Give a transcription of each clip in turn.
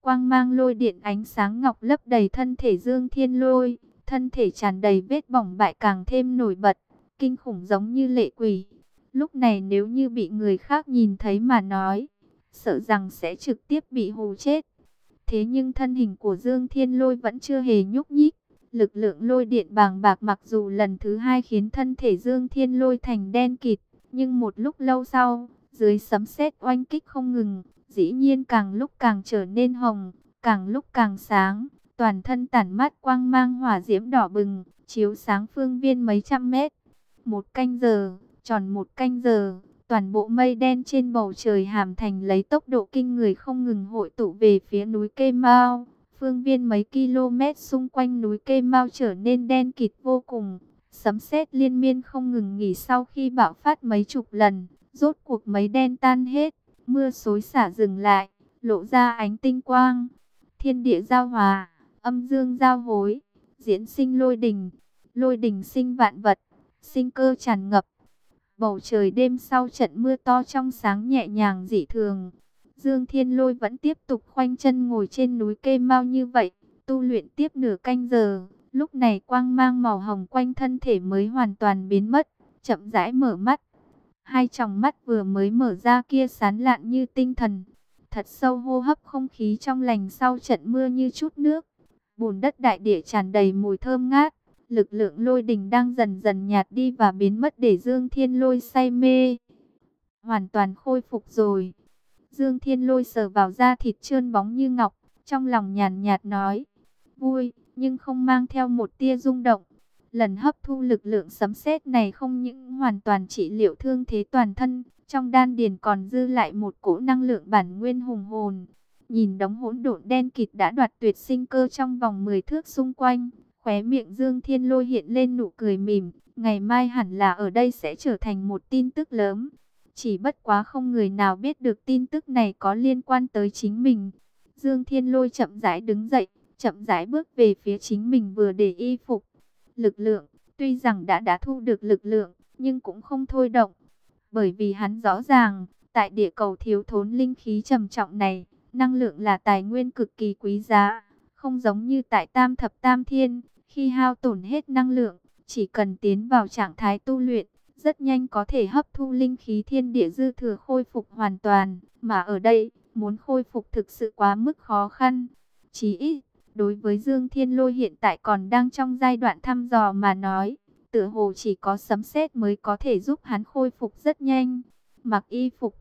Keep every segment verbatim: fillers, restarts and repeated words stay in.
Quang mang lôi điện ánh sáng ngọc lấp đầy thân thể Dương Thiên Lôi, thân thể tràn đầy vết bỏng bại càng thêm nổi bật, kinh khủng giống như lệ quỷ. Lúc này nếu như bị người khác nhìn thấy mà nói, sợ rằng sẽ trực tiếp bị hù chết. Thế nhưng thân hình của Dương Thiên Lôi vẫn chưa hề nhúc nhích. Lực lượng lôi điện bàng bạc mặc dù lần thứ hai khiến thân thể Dương Thiên Lôi thành đen kịt, nhưng một lúc lâu sau, dưới sấm sét oanh kích không ngừng, dĩ nhiên càng lúc càng trở nên hồng, càng lúc càng sáng, toàn thân tản mát quang mang hỏa diễm đỏ bừng, chiếu sáng phương viên mấy trăm mét. Một canh giờ, tròn một canh giờ, toàn bộ mây đen trên bầu trời Hàm Thành lấy tốc độ kinh người không ngừng hội tụ về phía núi Kê Mao. Phương viên mấy km xung quanh núi Kê Mao trở nên đen kịt vô cùng. Sấm sét liên miên không ngừng nghỉ sau khi bạo phát mấy chục lần. Rốt cuộc mấy đen tan hết, mưa xối xả dừng lại, lộ ra ánh tinh quang. Thiên địa giao hòa, âm dương giao hối, diễn sinh lôi đình. Lôi đình sinh vạn vật, sinh cơ tràn ngập. Bầu trời đêm sau trận mưa to trong sáng nhẹ nhàng dị thường. Dương Thiên Lôi vẫn tiếp tục khoanh chân ngồi trên núi Kê Mao như vậy, tu luyện tiếp nửa canh giờ. Lúc này quang mang màu hồng quanh thân thể mới hoàn toàn biến mất, chậm rãi mở mắt. Hai tròng mắt vừa mới mở ra kia sáng lạn như tinh thần. Thật sâu hô hấp không khí trong lành sau trận mưa như chút nước. Bùn đất đại địa tràn đầy mùi thơm ngát. Lực lượng lôi đình đang dần dần nhạt đi và biến mất để Dương Thiên Lôi say mê. Hoàn toàn khôi phục rồi. Dương Thiên Lôi sờ vào da thịt trơn bóng như ngọc, trong lòng nhàn nhạt nói, vui, nhưng không mang theo một tia rung động. Lần hấp thu lực lượng sấm sét này không những hoàn toàn trị liệu thương thế toàn thân, trong đan điền còn dư lại một cỗ năng lượng bản nguyên hùng hồn. Nhìn đống hỗn độn đen kịt đã đoạt tuyệt sinh cơ trong vòng mười thước xung quanh, khóe miệng Dương Thiên Lôi hiện lên nụ cười mỉm, ngày mai hẳn là ở đây sẽ trở thành một tin tức lớn. Chỉ bất quá không người nào biết được tin tức này có liên quan tới chính mình. Dương Thiên Lôi chậm rãi đứng dậy, chậm rãi bước về phía chính mình vừa để y phục. Lực lượng, tuy rằng đã đã thu được lực lượng, nhưng cũng không thôi động. Bởi vì hắn rõ ràng, tại địa cầu thiếu thốn linh khí trầm trọng này, năng lượng là tài nguyên cực kỳ quý giá. Không giống như tại Tam Thập Tam Thiên, khi hao tổn hết năng lượng, chỉ cần tiến vào trạng thái tu luyện, rất nhanh có thể hấp thu linh khí thiên địa dư thừa khôi phục hoàn toàn. Mà ở đây, muốn khôi phục thực sự quá mức khó khăn. Chí ít, đối với Dương Thiên Lôi hiện tại còn đang trong giai đoạn thăm dò mà nói, tựa hồ chỉ có sấm sét mới có thể giúp hắn khôi phục rất nhanh. Mặc y phục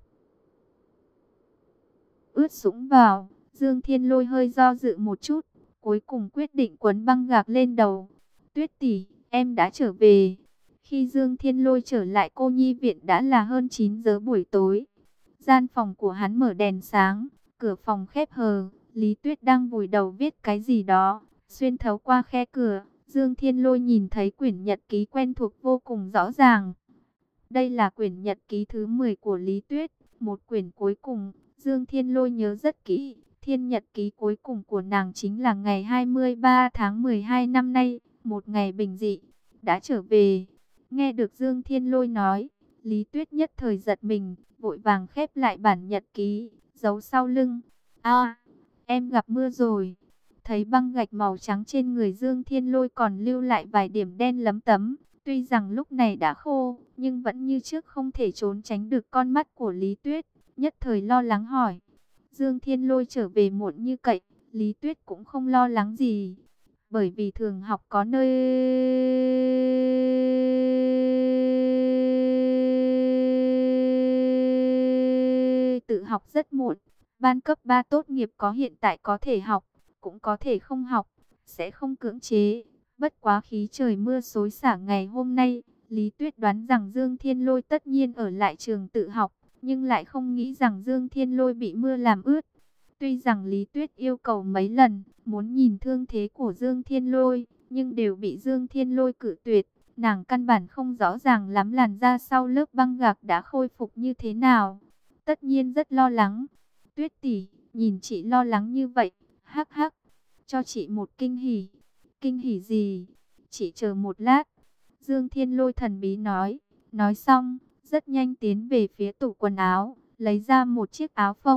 ướt sũng vào, Dương Thiên Lôi hơi do dự một chút, cuối cùng quyết định quấn băng gạc lên đầu. Tuyết tỷ, em đã trở về. Khi Dương Thiên Lôi trở lại cô nhi viện đã là hơn chín giờ buổi tối. Gian phòng của hắn mở đèn sáng, cửa phòng khép hờ, Lý Tuyết đang vùi đầu viết cái gì đó. Xuyên thấu qua khe cửa, Dương Thiên Lôi nhìn thấy quyển nhật ký quen thuộc vô cùng rõ ràng. Đây là quyển nhật ký thứ mười của Lý Tuyết, một quyển cuối cùng. Dương Thiên Lôi nhớ rất kỹ, thiên nhật ký cuối cùng của nàng chính là ngày hai mươi ba tháng mười hai năm nay, một ngày bình dị. Đã trở về. Nghe được Dương Thiên Lôi nói, Lý Tuyết nhất thời giật mình, vội vàng khép lại bản nhật ký, giấu sau lưng. A, em gặp mưa rồi. Thấy băng gạch màu trắng trên người Dương Thiên Lôi còn lưu lại vài điểm đen lấm tấm. Tuy rằng lúc này đã khô, nhưng vẫn như trước không thể trốn tránh được con mắt của Lý Tuyết. Nhất thời lo lắng hỏi. Dương Thiên Lôi trở về muộn như cậy, Lý Tuyết cũng không lo lắng gì. Bởi vì thường học có nơi tự học rất muộn. Ban cấp ba tốt nghiệp có hiện tại có thể học, cũng có thể không học, sẽ không cưỡng chế. Bất quá khí trời mưa xối xả ngày hôm nay, Lý Tuyết đoán rằng Dương Thiên Lôi tất nhiên ở lại trường tự học, nhưng lại không nghĩ rằng Dương Thiên Lôi bị mưa làm ướt. Tuy rằng Lý Tuyết yêu cầu mấy lần, muốn nhìn thương thế của Dương Thiên Lôi, nhưng đều bị Dương Thiên Lôi cự tuyệt. Nàng căn bản không rõ ràng lắm làn da sau lớp băng gạc đã khôi phục như thế nào. Tất nhiên rất lo lắng. Tuyết tỷ, nhìn chị lo lắng như vậy, hắc hắc, cho chị một kinh hỉ. Kinh hỉ gì? Chị chờ một lát. Dương Thiên Lôi thần bí nói. Nói xong, rất nhanh tiến về phía tủ quần áo, lấy ra một chiếc áo phông,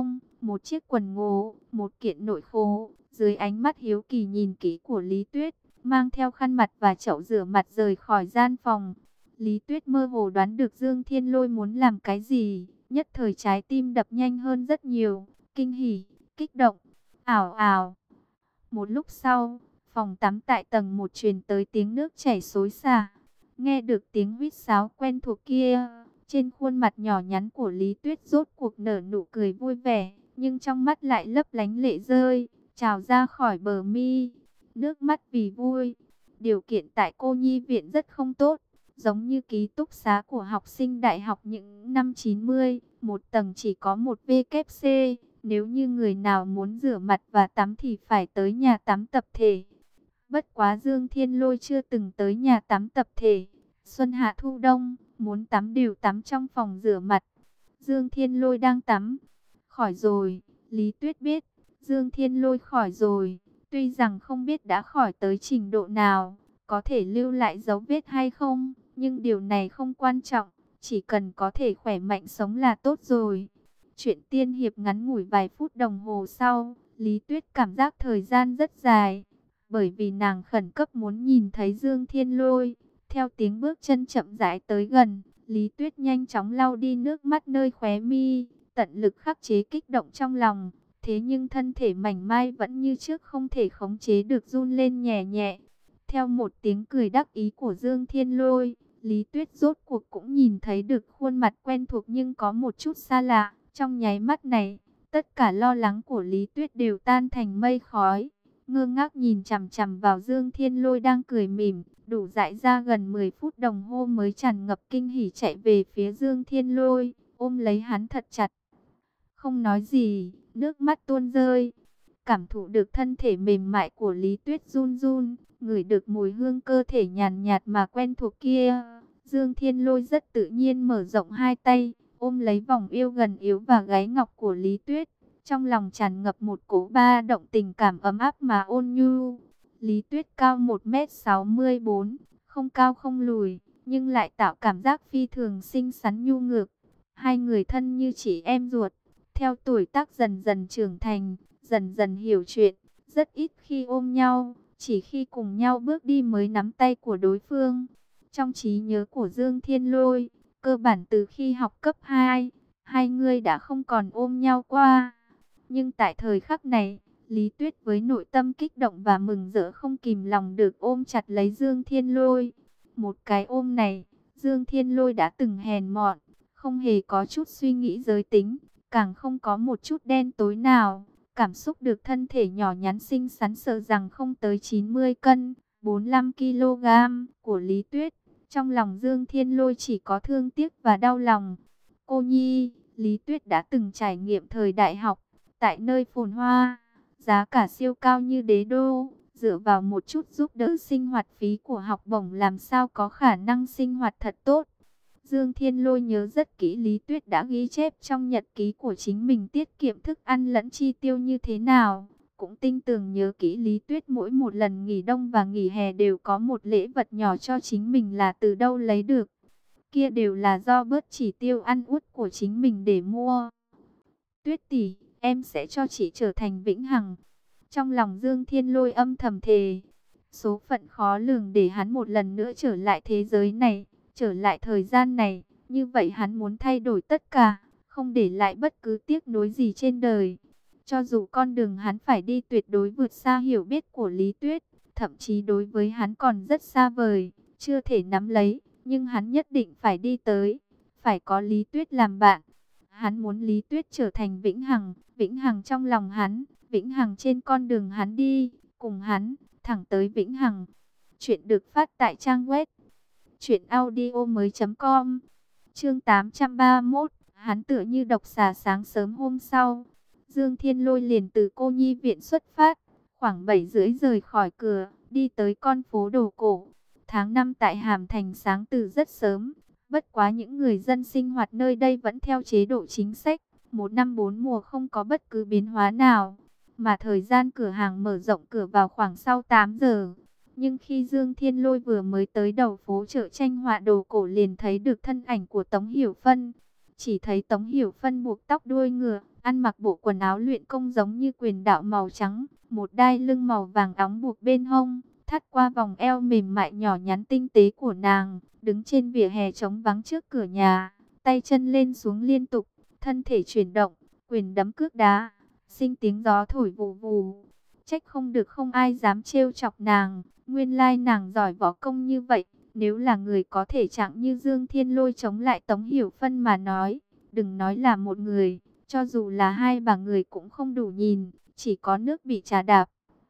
một chiếc quần ngố, một kiện nội khố. Dưới ánh mắt hiếu kỳ nhìn kỹ của Lý Tuyết, mang theo khăn mặt và chậu rửa mặt rời khỏi gian phòng. Lý Tuyết mơ hồ đoán được Dương Thiên Lôi muốn làm cái gì, nhất thời trái tim đập nhanh hơn rất nhiều, kinh hỉ, kích động, ảo ảo. Một lúc sau, phòng tắm tại tầng một truyền tới tiếng nước chảy xối xả. Nghe được tiếng huýt sáo quen thuộc kia, trên khuôn mặt nhỏ nhắn của Lý Tuyết rốt cuộc nở nụ cười vui vẻ, nhưng trong mắt lại lấp lánh lệ rơi, trào ra khỏi bờ mi. Nước mắt vì vui. Điều kiện tại cô nhi viện rất không tốt, giống như ký túc xá của học sinh đại học những năm chín mươi, một tầng chỉ có một vê kép xê. Nếu như người nào muốn rửa mặt và tắm thì phải tới nhà tắm tập thể. Bất quá Dương Thiên Lôi chưa từng tới nhà tắm tập thể. Xuân hạ thu đông, muốn tắm đều tắm trong phòng rửa mặt. Dương Thiên Lôi đang tắm. Khỏi rồi, Lý Tuyết biết. Dương Thiên Lôi khỏi rồi. Tuy rằng không biết đã khỏi tới trình độ nào, có thể lưu lại dấu vết hay không, nhưng điều này không quan trọng. Chỉ cần có thể khỏe mạnh sống là tốt rồi. Chuyện tiên hiệp ngắn ngủi vài phút đồng hồ sau, Lý Tuyết cảm giác thời gian rất dài. Bởi vì nàng khẩn cấp muốn nhìn thấy Dương Thiên Lôi. Theo tiếng bước chân chậm rãi tới gần, Lý Tuyết nhanh chóng lau đi nước mắt nơi khóe mi, tận lực khắc chế kích động trong lòng. Thế nhưng thân thể mảnh mai vẫn như trước không thể khống chế được run lên nhẹ nhẹ. Theo một tiếng cười đắc ý của Dương Thiên Lôi, Lý Tuyết rốt cuộc cũng nhìn thấy được khuôn mặt quen thuộc nhưng có một chút xa lạ. Trong nháy mắt này, tất cả lo lắng của Lý Tuyết đều tan thành mây khói. Ngơ ngác nhìn chằm chằm vào Dương Thiên Lôi đang cười mỉm, đủ dại ra gần mười phút đồng hồ mới tràn ngập kinh hỉ chạy về phía Dương Thiên Lôi, ôm lấy hắn thật chặt. Không nói gì, nước mắt tuôn rơi. Cảm thụ được thân thể mềm mại của Lý Tuyết run run, ngửi được mùi hương cơ thể nhàn nhạt mà quen thuộc kia. Dương Thiên Lôi rất tự nhiên mở rộng hai tay, ôm lấy vòng yêu gần yếu và gáy ngọc của Lý Tuyết. Trong lòng tràn ngập một cỗ ba động tình cảm ấm áp mà ôn nhu. Lý Tuyết cao một mét sáu mươi bốn, không cao không lùi, nhưng lại tạo cảm giác phi thường xinh xắn nhu ngược. Hai người thân như chị em ruột. Theo tuổi tác dần dần trưởng thành, dần dần hiểu chuyện, rất ít khi ôm nhau, chỉ khi cùng nhau bước đi mới nắm tay của đối phương. Trong trí nhớ của Dương Thiên Lôi, cơ bản từ khi học cấp hai, hai người đã không còn ôm nhau qua. Nhưng tại thời khắc này, Lý Tuyết với nội tâm kích động và mừng rỡ không kìm lòng được ôm chặt lấy Dương Thiên Lôi. Một cái ôm này, Dương Thiên Lôi đã từng hèn mọn, không hề có chút suy nghĩ giới tính, càng không có một chút đen tối nào. Cảm xúc được thân thể nhỏ nhắn xinh xắn sợ rằng không tới chín mươi cân, bốn mươi lăm ki lô gam của Lý Tuyết. Trong lòng Dương Thiên Lôi chỉ có thương tiếc và đau lòng. Cô nhi, Lý Tuyết đã từng trải nghiệm thời đại học, tại nơi phồn hoa, giá cả siêu cao như đế đô, dựa vào một chút giúp đỡ sinh hoạt phí của học bổng làm sao có khả năng sinh hoạt thật tốt. Dương Thiên Lôi nhớ rất kỹ Lý Tuyết đã ghi chép trong nhật ký của chính mình tiết kiệm thức ăn lẫn chi tiêu như thế nào. Cũng tinh tường nhớ kỹ Lý Tuyết mỗi một lần nghỉ đông và nghỉ hè đều có một lễ vật nhỏ cho chính mình là từ đâu lấy được. Kia đều là do bớt chỉ tiêu ăn uất của chính mình để mua. Tuyết tỷ, em sẽ cho chị trở thành vĩnh hằng. Trong lòng Dương Thiên Lôi âm thầm thề. Số phận khó lường để hắn một lần nữa trở lại thế giới này, trở lại thời gian này. Như vậy hắn muốn thay đổi tất cả, không để lại bất cứ tiếc nuối gì trên đời. Cho dù con đường hắn phải đi tuyệt đối vượt xa hiểu biết của Lý Tuyết, thậm chí đối với hắn còn rất xa vời, chưa thể nắm lấy, nhưng hắn nhất định phải đi tới, phải có Lý Tuyết làm bạn. Hắn muốn Lý Tuyết trở thành vĩnh hằng, vĩnh hằng trong lòng hắn, vĩnh hằng trên con đường hắn đi, cùng hắn, thẳng tới vĩnh hằng. Chuyện được phát tại trang web truyện audio mới chấm com. Chương tám trăm ba mươi mốt, hắn tựa như độc xà. Sáng sớm hôm sau, Dương Thiên Lôi liền từ cô nhi viện xuất phát, khoảng bảy rưỡi rời khỏi cửa, đi tới con phố đồ cổ. Tháng năm tại Hàm Thành sáng từ rất sớm, bất quá những người dân sinh hoạt nơi đây vẫn theo chế độ chính sách, một năm bốn mùa không có bất cứ biến hóa nào, mà thời gian cửa hàng mở rộng cửa vào khoảng sau tám giờ. Nhưng khi Dương Thiên Lôi vừa mới tới đầu phố chợ tranh họa đồ cổ liền thấy được thân ảnh của Tống Hiểu Phân. Chỉ thấy Tống Hiểu Phân buộc tóc đuôi ngựa, ăn mặc bộ quần áo luyện công giống như quyền đạo màu trắng, một đai lưng màu vàng óng buộc bên hông, thắt qua vòng eo mềm mại nhỏ nhắn tinh tế của nàng, đứng trên vỉa hè trống vắng trước cửa nhà, tay chân lên xuống liên tục, thân thể chuyển động, quyền đấm cước đá, sinh tiếng gió thổi vù vù. Trách không được không ai dám trêu chọc nàng, nguyên lai nàng giỏi võ công như vậy. Nếu là người có thể trạng như Dương Thiên Lôi chống lại Tống Hiểu Phân mà nói, đừng nói là một người, cho dù là hai bà người cũng không đủ nhìn, chỉ có nước bị trà đạp.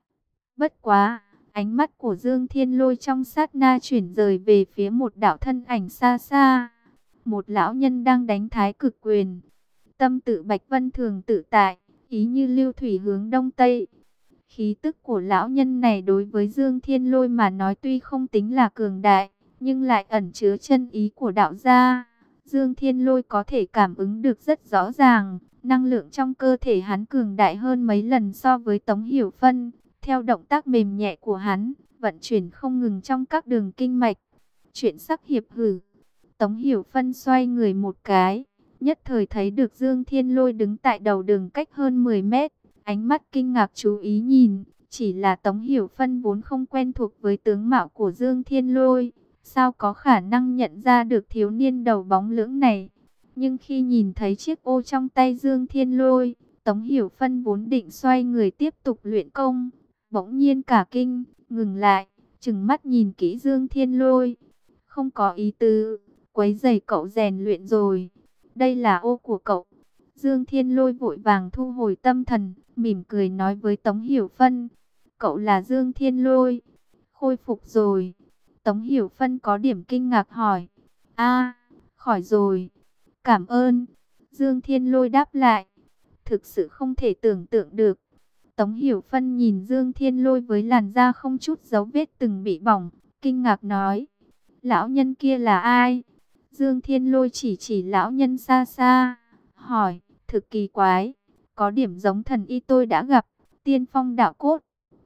Bất quá, ánh mắt của Dương Thiên Lôi trong sát na chuyển rời về phía một đạo thân ảnh xa xa. Một lão nhân đang đánh thái cực quyền. Tâm tự Bạch Vân thường tự tại, ý như lưu thủy hướng đông tây. Khí tức của lão nhân này đối với Dương Thiên Lôi mà nói tuy không tính là cường đại, nhưng lại ẩn chứa chân ý của đạo gia. Dương Thiên Lôi có thể cảm ứng được rất rõ ràng, năng lượng trong cơ thể hắn cường đại hơn mấy lần so với Tống Hiểu Phân. Theo động tác mềm nhẹ của hắn, vận chuyển không ngừng trong các đường kinh mạch. Chuyện sắc hiệp hử. Tống Hiểu Phân xoay người một cái, nhất thời thấy được Dương Thiên Lôi đứng tại đầu đường cách hơn mười mét. Ánh mắt kinh ngạc chú ý nhìn, chỉ là Tống Hiểu Phân vốn không quen thuộc với tướng mạo của Dương Thiên Lôi. Sao có khả năng nhận ra được thiếu niên đầu bóng lưỡng này? Nhưng khi nhìn thấy chiếc ô trong tay Dương Thiên Lôi, Tống Hiểu Phân vốn định xoay người tiếp tục luyện công. Bỗng nhiên cả kinh, ngừng lại, trừng mắt nhìn kỹ Dương Thiên Lôi. Không có ý tứ, quấy rầy cậu rèn luyện rồi. Đây là ô của cậu. Dương Thiên Lôi vội vàng thu hồi tâm thần, mỉm cười nói với Tống Hiểu Phân. Cậu là Dương Thiên Lôi. Khôi phục rồi. Tống Hiểu Phân có điểm kinh ngạc hỏi. A, khỏi rồi. Cảm ơn. Dương Thiên Lôi đáp lại. Thực sự không thể tưởng tượng được. Tống Hiểu Phân nhìn Dương Thiên Lôi với làn da không chút dấu vết từng bị bỏng, kinh ngạc nói. Lão nhân kia là ai? Dương Thiên Lôi chỉ chỉ lão nhân xa xa, hỏi, thực kỳ quái, có điểm giống thần y tôi đã gặp, Tiên Phong Đạo Cốt.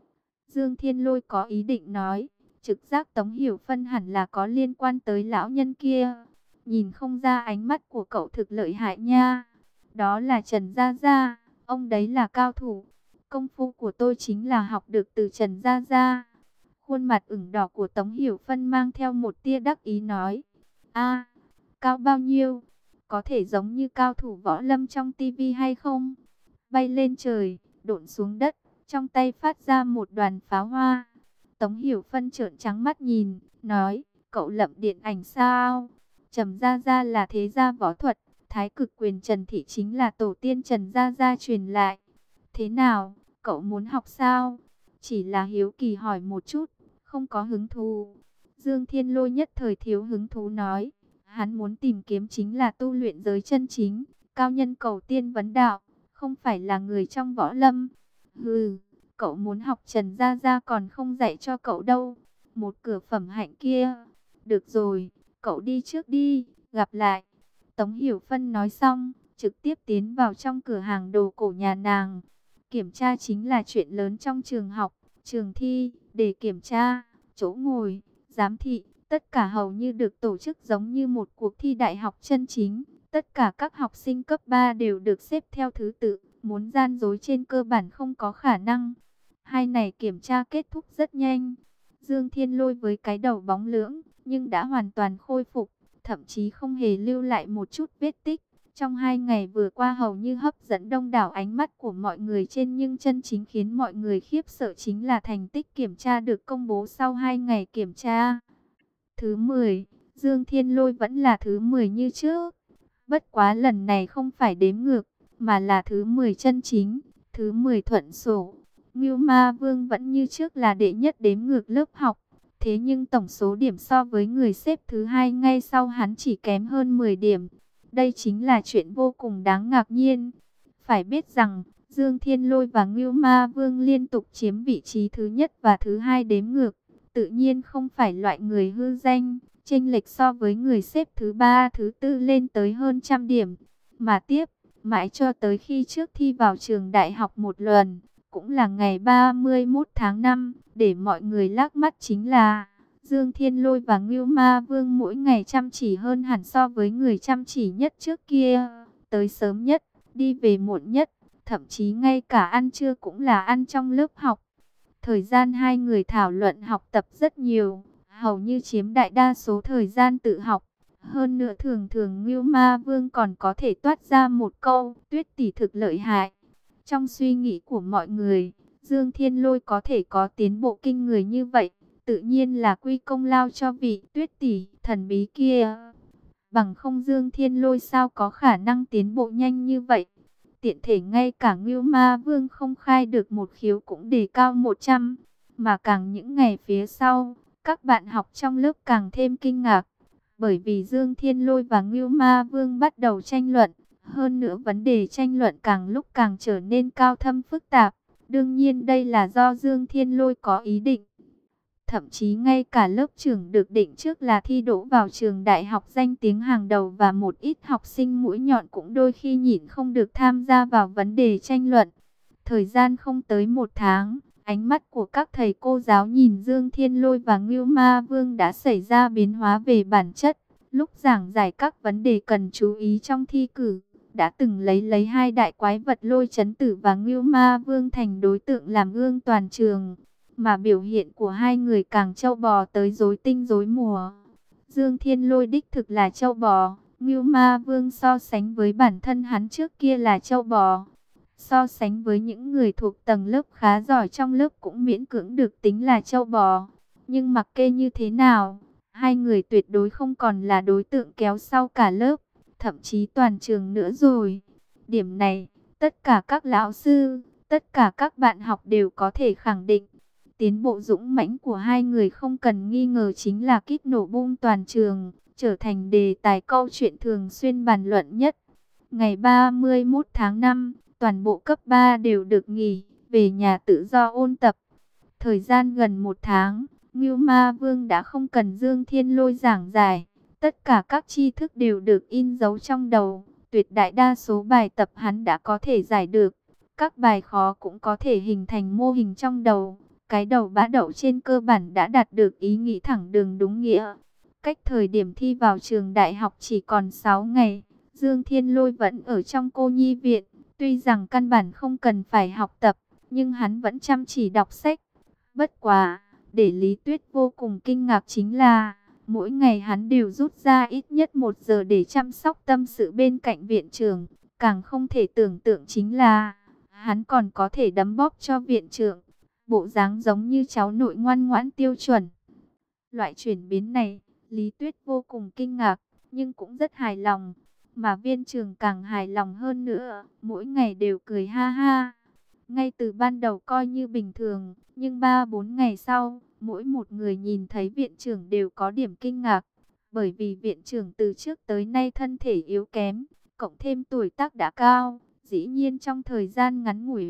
Dương Thiên Lôi có ý định nói, trực giác Tống Hiểu Phân hẳn là có liên quan tới lão nhân kia. Nhìn không ra ánh mắt của cậu thực lợi hại nha. Đó là Trần Gia Gia, ông đấy là cao thủ. Công phu của tôi chính là học được từ Trần Gia Gia. Khuôn mặt ửng đỏ của Tống Hiểu Phân mang theo một tia đắc ý nói. A, cao bao nhiêu? Có thể giống như cao thủ võ lâm trong tivi hay không? Bay lên trời, độn xuống đất, trong tay phát ra một đoàn pháo hoa. Tống Hiểu Phân trợn trắng mắt nhìn, nói, cậu lậm điện ảnh sao? Trầm Gia Gia là thế gia võ thuật, thái cực quyền Trần Thị chính là tổ tiên Trần Gia Gia truyền lại. Thế nào, cậu muốn học sao? Chỉ là hiếu kỳ hỏi một chút, không có hứng thú. Dương Thiên Lôi nhất thời thiếu hứng thú nói, hắn muốn tìm kiếm chính là tu luyện giới chân chính, cao nhân cầu tiên vấn đạo, không phải là người trong võ lâm. Hừ, cậu muốn học Trần Gia Gia còn không dạy cho cậu đâu. Một cửa phẩm hạnh kia. Được rồi, cậu đi trước đi, gặp lại. Tống Hiểu Phân nói xong, trực tiếp tiến vào trong cửa hàng đồ cổ nhà nàng. Kiểm tra chính là chuyện lớn trong trường học, trường thi, để kiểm tra, chỗ ngồi, giám thị, tất cả hầu như được tổ chức giống như một cuộc thi đại học chân chính. Tất cả các học sinh cấp ba đều được xếp theo thứ tự, muốn gian dối trên cơ bản không có khả năng. Hai này kiểm tra kết thúc rất nhanh. Dương Thiên Lôi với cái đầu bóng lưỡng, nhưng đã hoàn toàn khôi phục, thậm chí không hề lưu lại một chút vết tích. Trong hai ngày vừa qua hầu như hấp dẫn đông đảo ánh mắt của mọi người trên, nhưng chân chính khiến mọi người khiếp sợ chính là thành tích kiểm tra được công bố sau hai ngày kiểm tra. Thứ mười, Dương Thiên Lôi vẫn là thứ mười như trước. Bất quá lần này không phải đếm ngược, mà là thứ mười chân chính, thứ mười thuận sổ. Ngưu Ma Vương vẫn như trước là đệ nhất đếm ngược lớp học. Thế nhưng tổng số điểm so với người xếp thứ hai ngay sau hắn chỉ kém hơn mười điểm. Đây chính là chuyện vô cùng đáng ngạc nhiên. Phải biết rằng, Dương Thiên Lôi và Ngưu Ma Vương liên tục chiếm vị trí thứ nhất và thứ hai đếm ngược. Tự nhiên không phải loại người hư danh, chênh lệch so với người xếp thứ ba, thứ tư lên tới hơn trăm điểm. Mà tiếp, mãi cho tới khi trước thi vào trường đại học một lần, cũng là ngày ba mươi mốt tháng năm, để mọi người lác mắt chính là Dương Thiên Lôi và Ngưu Ma Vương mỗi ngày chăm chỉ hơn hẳn so với người chăm chỉ nhất trước kia. Tới sớm nhất, đi về muộn nhất, thậm chí ngay cả ăn trưa cũng là ăn trong lớp học. Thời gian hai người thảo luận học tập rất nhiều, hầu như chiếm đại đa số thời gian tự học. Hơn nữa thường thường Ngưu Ma Vương còn có thể toát ra một câu, Tuyết tỷ thực lợi hại. Trong suy nghĩ của mọi người, Dương Thiên Lôi có thể có tiến bộ kinh người như vậy, tự nhiên là quy công lao cho vị Tuyết tỷ thần bí kia. Bằng không Dương Thiên Lôi sao có khả năng tiến bộ nhanh như vậy. Tiện thể ngay cả Ngưu Ma Vương không khai được một khiếu cũng đề cao một trăm. Mà càng những ngày phía sau, các bạn học trong lớp càng thêm kinh ngạc. Bởi vì Dương Thiên Lôi và Ngưu Ma Vương bắt đầu tranh luận. Hơn nữa vấn đề tranh luận càng lúc càng trở nên cao thâm phức tạp. Đương nhiên đây là do Dương Thiên Lôi có ý định. Thậm chí ngay cả lớp trưởng được định trước là thi đỗ vào trường đại học danh tiếng hàng đầu và một ít học sinh mũi nhọn cũng đôi khi nhịn không được tham gia vào vấn đề tranh luận. Thời gian không tới một tháng, ánh mắt của các thầy cô giáo nhìn Dương Thiên Lôi và Ngưu Ma Vương đã xảy ra biến hóa về bản chất. Lúc giảng giải các vấn đề cần chú ý trong thi cử, đã từng lấy lấy hai đại quái vật Lôi Chấn Tử và Ngưu Ma Vương thành đối tượng làm gương toàn trường. Mà biểu hiện của hai người càng trâu bò tới rối tinh rối mùa. Dương Thiên Lôi đích thực là trâu bò, Ngưu Ma Vương so sánh với bản thân hắn trước kia là trâu bò. So sánh với những người thuộc tầng lớp khá giỏi trong lớp cũng miễn cưỡng được tính là trâu bò. Nhưng mặc kệ như thế nào, hai người tuyệt đối không còn là đối tượng kéo sau cả lớp, thậm chí toàn trường nữa rồi. Điểm này, tất cả các lão sư, tất cả các bạn học đều có thể khẳng định. Tiến bộ dũng mãnh của hai người không cần nghi ngờ chính là kích nổ bung toàn trường, trở thành đề tài câu chuyện thường xuyên bàn luận nhất. Ngày ba mươi mốt tháng năm, toàn bộ cấp ba đều được nghỉ, về nhà tự do ôn tập. Thời gian gần một tháng, Ngưu Ma Vương đã không cần Dương Thiên Lôi giảng giải. Tất cả các tri thức đều được in dấu trong đầu, tuyệt đại đa số bài tập hắn đã có thể giải được. Các bài khó cũng có thể hình thành mô hình trong đầu. Cái đầu bã đậu trên cơ bản đã đạt được ý nghĩ thẳng đường đúng nghĩa. Cách thời điểm thi vào trường đại học chỉ còn sáu ngày, Dương Thiên Lôi vẫn ở trong cô nhi viện. Tuy rằng căn bản không cần phải học tập, nhưng hắn vẫn chăm chỉ đọc sách. Bất quá, để Lý Tuyết vô cùng kinh ngạc chính là, mỗi ngày hắn đều rút ra ít nhất một giờ để chăm sóc tâm sự bên cạnh viện trưởng. Càng không thể tưởng tượng chính là, hắn còn có thể đấm bóp cho viện trưởng. Bộ dáng giống như cháu nội ngoan ngoãn tiêu chuẩn. Loại chuyển biến này, Lý Tuyết vô cùng kinh ngạc, nhưng cũng rất hài lòng. Mà viên trưởng càng hài lòng hơn nữa, mỗi ngày đều cười ha ha. Ngay từ ban đầu coi như bình thường, nhưng ba bốn ngày sau, mỗi một người nhìn thấy viện trưởng đều có điểm kinh ngạc. Bởi vì viện trưởng từ trước tới nay thân thể yếu kém, cộng thêm tuổi tác đã cao, dĩ nhiên trong thời gian ngắn ngủi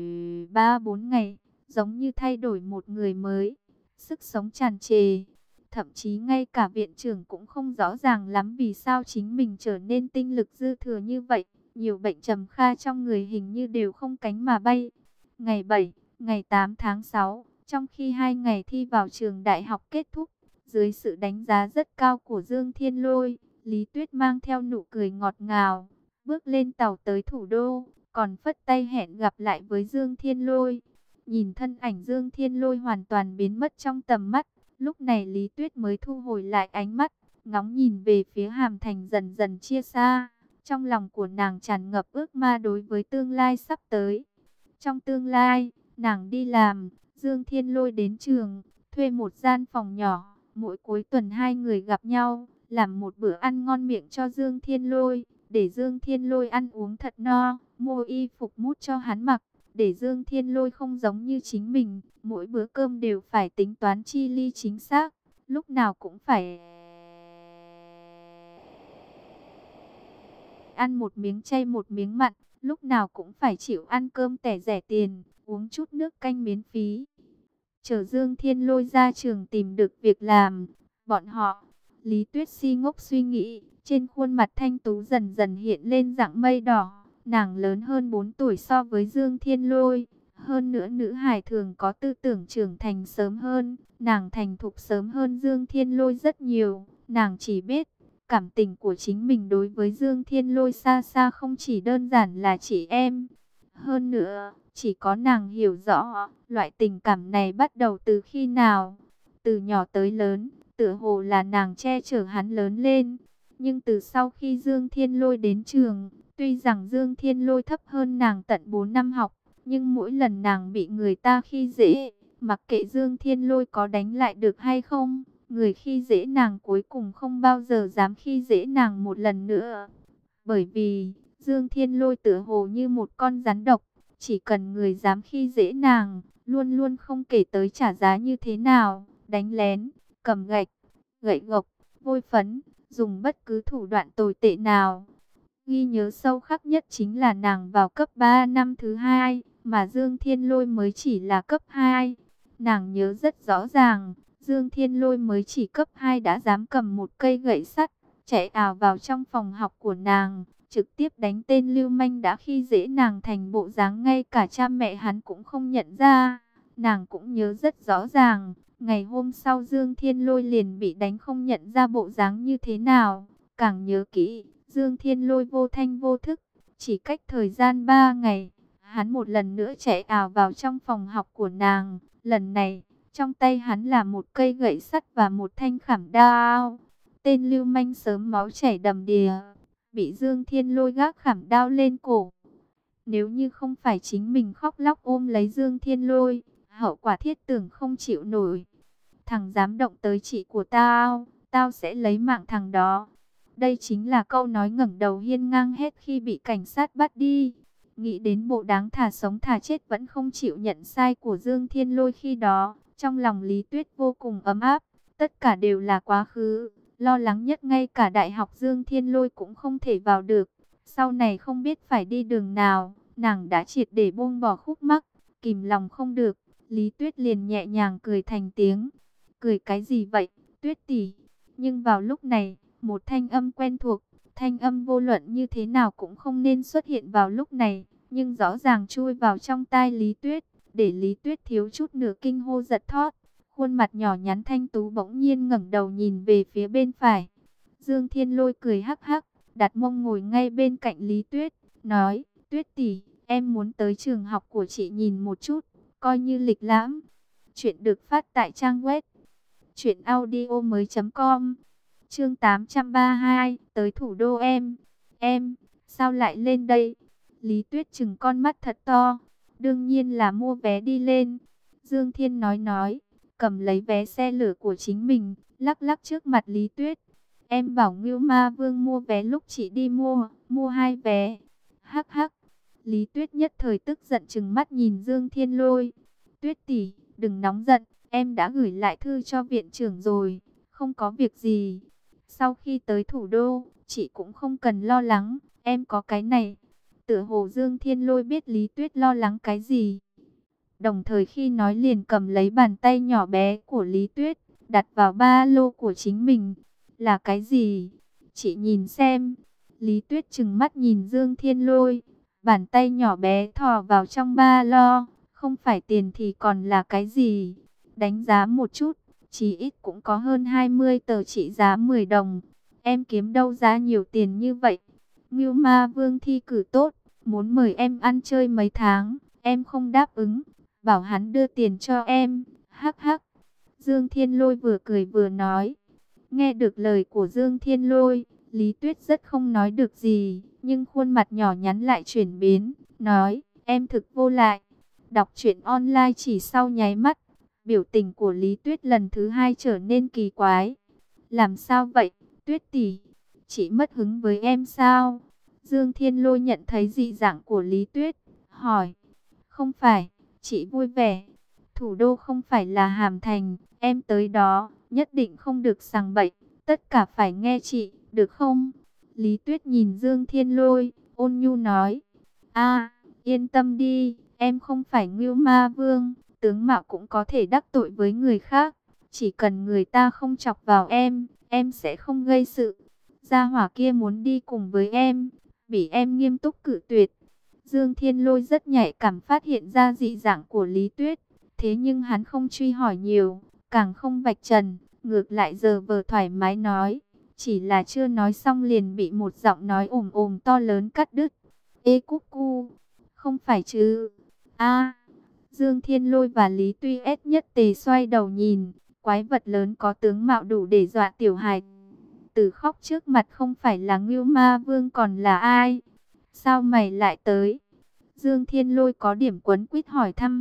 ba bốn ngày, giống như thay đổi một người mới, sức sống tràn trề. Thậm chí ngay cả viện trưởng cũng không rõ ràng lắm vì sao chính mình trở nên tinh lực dư thừa như vậy. Nhiều bệnh trầm kha trong người hình như đều không cánh mà bay. Ngày bảy, ngày tám tháng sáu, trong khi hai ngày thi vào trường đại học kết thúc, dưới sự đánh giá rất cao của Dương Thiên Lôi, Lý Tuyết mang theo nụ cười ngọt ngào, bước lên tàu tới thủ đô, còn phất tay hẹn gặp lại với Dương Thiên Lôi. Nhìn thân ảnh Dương Thiên Lôi hoàn toàn biến mất trong tầm mắt, lúc này Lý Tuyết mới thu hồi lại ánh mắt, ngóng nhìn về phía Hàm Thành dần dần chia xa. Trong lòng của nàng tràn ngập ước mơ đối với tương lai sắp tới. Trong tương lai, nàng đi làm, Dương Thiên Lôi đến trường, thuê một gian phòng nhỏ, mỗi cuối tuần hai người gặp nhau, làm một bữa ăn ngon miệng cho Dương Thiên Lôi, để Dương Thiên Lôi ăn uống thật no, mua y phục mút cho hắn mặc. Để Dương Thiên Lôi không giống như chính mình, mỗi bữa cơm đều phải tính toán chi ly chính xác, lúc nào cũng phải ăn một miếng chay một miếng mặn, lúc nào cũng phải chịu ăn cơm tẻ rẻ tiền, uống chút nước canh miễn phí. Chờ Dương Thiên Lôi ra trường tìm được việc làm, bọn họ, Lý Tuyết si ngốc suy nghĩ, trên khuôn mặt thanh tú dần dần hiện lên dạng mây đỏ. Nàng lớn hơn bốn tuổi so với Dương Thiên Lôi. Hơn nữa nữ hài thường có tư tưởng trưởng thành sớm hơn. Nàng thành thục sớm hơn Dương Thiên Lôi rất nhiều. Nàng chỉ biết, Cảm tình của chính mình đối với Dương Thiên Lôi xa xa không chỉ đơn giản là chị em. Hơn nữa, chỉ có nàng hiểu rõ loại tình cảm này bắt đầu từ khi nào. Từ nhỏ tới lớn, tựa hồ là nàng che chở hắn lớn lên. Nhưng từ sau khi Dương Thiên Lôi đến trường, tuy rằng Dương Thiên Lôi thấp hơn nàng tận bốn năm học, nhưng mỗi lần nàng bị người ta khi dễ, mặc kệ Dương Thiên Lôi có đánh lại được hay không, người khi dễ nàng cuối cùng không bao giờ dám khi dễ nàng một lần nữa. Bởi vì, Dương Thiên Lôi tựa hồ như một con rắn độc, chỉ cần người dám khi dễ nàng, luôn luôn không kể tới trả giá như thế nào, đánh lén, cầm gạch, gậy gộc, vôi phấn, dùng bất cứ thủ đoạn tồi tệ nào. Ghi nhớ sâu khắc nhất chính là nàng vào cấp ba năm thứ hai, mà Dương Thiên Lôi mới chỉ là cấp hai. Nàng nhớ rất rõ ràng, Dương Thiên Lôi mới chỉ cấp hai đã dám cầm một cây gậy sắt, chạy ào vào trong phòng học của nàng, trực tiếp đánh tên lưu manh đã khi dễ nàng thành bộ dáng ngay cả cha mẹ hắn cũng không nhận ra. Nàng cũng nhớ rất rõ ràng, ngày hôm sau Dương Thiên Lôi liền bị đánh không nhận ra bộ dáng như thế nào. Càng nhớ kỹ, Dương Thiên Lôi vô thanh vô thức, chỉ cách thời gian ba ngày, hắn một lần nữa chạy ào vào trong phòng học của nàng. Lần này, trong tay hắn là một cây gậy sắt và một thanh khảm đao. Tên lưu manh sớm máu chảy đầm đìa, bị Dương Thiên Lôi gác khảm đao lên cổ. Nếu như không phải chính mình khóc lóc ôm lấy Dương Thiên Lôi, hậu quả thiết tưởng không chịu nổi. Thằng dám động tới chị của tao, tao sẽ lấy mạng thằng đó. Đây chính là câu nói ngẩng đầu hiên ngang hết khi bị cảnh sát bắt đi. Nghĩ đến bộ đáng thà sống thà chết vẫn không chịu nhận sai của Dương Thiên Lôi khi đó, trong lòng Lý Tuyết vô cùng ấm áp. Tất cả đều là quá khứ, lo lắng nhất ngay cả đại học Dương Thiên Lôi cũng không thể vào được. Sau này không biết phải đi đường nào, nàng đã triệt để buông bỏ khúc mắc, kìm lòng không được. Lý Tuyết liền nhẹ nhàng cười thành tiếng. Cười cái gì vậy, Tuyết tỷ? Nhưng vào lúc này, một thanh âm quen thuộc, thanh âm vô luận như thế nào cũng không nên xuất hiện vào lúc này, nhưng rõ ràng chui vào trong tai Lý Tuyết, để Lý Tuyết thiếu chút nửa kinh hô giật thót. Khuôn mặt nhỏ nhắn thanh tú bỗng nhiên ngẩng đầu nhìn về phía bên phải. Dương Thiên Lôi cười hắc hắc, đặt mông ngồi ngay bên cạnh Lý Tuyết, nói: Tuyết tỷ, em muốn tới trường học của chị nhìn một chút, coi như lịch lãm. Chuyện được phát tại trang web truyện audio mới chấm com. Chương tám trăm ba mươi hai, tới thủ đô em. Em, sao lại lên đây? Lý Tuyết trừng con mắt thật to. Đương nhiên là mua vé đi lên. Dương Thiên nói nói, cầm lấy vé xe lửa của chính mình, lắc lắc trước mặt Lý Tuyết. Em bảo Ngưu Ma Vương mua vé lúc chị đi mua, mua hai vé. Hắc hắc. Lý Tuyết nhất thời tức giận trừng mắt nhìn Dương Thiên Lôi. Tuyết tỷ, đừng nóng giận, em đã gửi lại thư cho viện trưởng rồi, không có việc gì. Sau khi tới thủ đô, chị cũng không cần lo lắng, em có cái này. Tựa hồ Dương Thiên Lôi biết Lý Tuyết lo lắng cái gì. Đồng thời khi nói liền cầm lấy bàn tay nhỏ bé của Lý Tuyết, đặt vào ba lô của chính mình. Là cái gì? Chị nhìn xem. Lý Tuyết trừng mắt nhìn Dương Thiên Lôi. Bàn tay nhỏ bé thò vào trong ba lô. Không phải tiền thì còn là cái gì? Đánh giá một chút, chí ít cũng có hơn hai mươi tờ trị giá mười đồng. Em kiếm đâu ra nhiều tiền như vậy? Ngưu Ma Vương thi cử tốt, muốn mời em ăn chơi mấy tháng, em không đáp ứng, bảo hắn đưa tiền cho em. Hắc hắc. Dương Thiên Lôi vừa cười vừa nói. Nghe được lời của Dương Thiên Lôi, Lý Tuyết rất không nói được gì, nhưng khuôn mặt nhỏ nhắn lại chuyển biến, nói: Em thực vô lại. Đọc truyện online chỉ sau nháy mắt, biểu tình của Lý Tuyết lần thứ hai trở nên kỳ quái. Làm sao vậy, Tuyết tỷ? Chị mất hứng với em sao? Dương Thiên Lôi nhận thấy dị dạng của Lý Tuyết, hỏi. Không phải, chị vui vẻ. Thủ đô không phải là Hàm Thành, em tới đó, nhất định không được sằng bậy, tất cả phải nghe chị, được không? Lý Tuyết nhìn Dương Thiên Lôi, ôn nhu nói. A, yên tâm đi, em không phải Ngưu Ma Vương, tướng mạo cũng có thể đắc tội với người khác. Chỉ cần người ta không chọc vào em, em sẽ không gây sự. Gia hỏa kia muốn đi cùng với em, bị em nghiêm túc cự tuyệt. Dương Thiên Lôi rất nhạy cảm phát hiện ra dị dạng của Lý Tuyết. Thế nhưng hắn không truy hỏi nhiều, càng không vạch trần, ngược lại giờ vờ thoải mái nói. Chỉ là chưa nói xong liền bị một giọng nói ồm ồm to lớn cắt đứt. Ê cúc cu, không phải chứ? A. Dương Thiên Lôi và Lý Tuy ét nhất tề xoay đầu nhìn, quái vật lớn có tướng mạo đủ để dọa tiểu hài tử khóc trước mặt không phải là Ngưu Ma Vương còn là ai? Sao mày lại tới? Dương Thiên Lôi có điểm quấn quýt hỏi thăm.